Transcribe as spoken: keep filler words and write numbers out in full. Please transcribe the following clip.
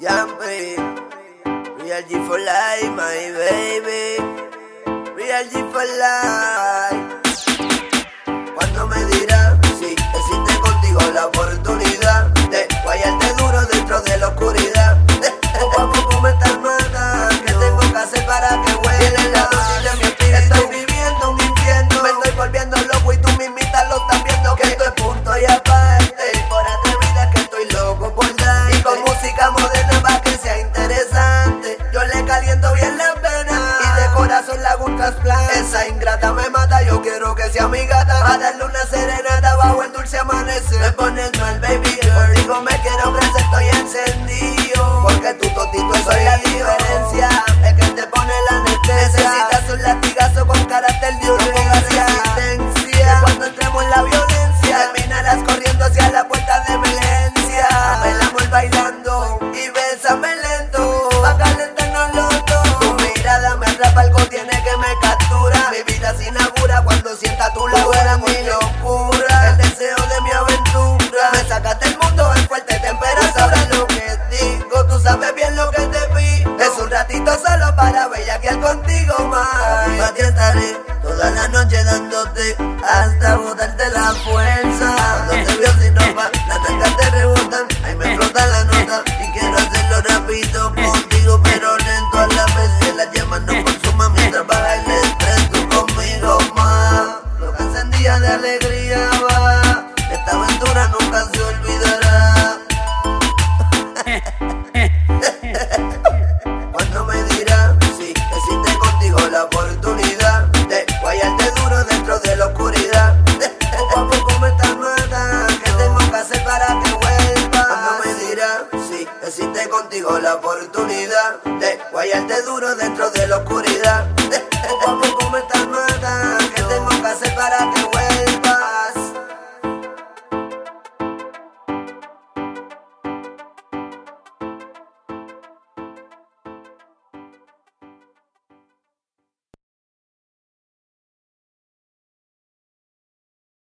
Jumpy, Real G for life, my baby. Real G for life. Cuando me dirás si existe contigo la oportunidad de guayarte duro dentro de la oscuridad. Poco a poco me estás matando. ¿Qué tengo que hacer para que huele la dosis de mi espíritu? Estoy viviendo un infierno, me estoy volviendo loco y tú mismita lo estás viendo. Que esto es punto y aparte, por atrevida que estoy loco por dar. Y con música moderna para que sea interesante. Yo le caliento bien la pena y de corazón le hago un trasplante. Esa ingrata me mata, yo quiero que sea mi gata. A darle una serenata bajo el dulce amanecer. Me pones mal, baby girl. Contigo me quiero crecer, estoy encendido. Porque tu totito soy la diferencia. El que te pone la anestesia. Necesitas un latigazo con carácter de urgencia. Resistencia. Cuando entremos en la violencia, terminarás corriendo hacia la puerta de emergencia. Bailamos bailando y bésame lento, pa' calentarnos los dos. Tu mirada me atrapa, algo tiene que me captura. Mi vida se inaugura cuando sienta tu lado. Tú eres mi locura, el deseo de mi aventura. Me sacaste del mundo en fuerte temperatura. Ahora lo que digo, tú sabes bien lo que te pido. Es un ratito solo para bellaquear contigo más. Pa' ti estaré toda la noche dándote hasta botarte la fuerza. Cuando te veo sin ropa, las nalgas te rebotan. Ahí me explota la nota y quiero hacerlo rápido contigo, pero lento a la vez. Que las llamas no consuman mientras baja el estrés. Tú conmigo más, lo que encendía de alegría va. Esta aventura nunca se olvidará. Cuando me dirás si existe contigo la oportunidad de guayarte duro dentro de la oscuridad. Poco a poco me estás matando. ¿Qué tengo que hacer para que vuelvas? Cuando me dirás si existe contigo la oportunidad de guayarte duro dentro de la oscuridad.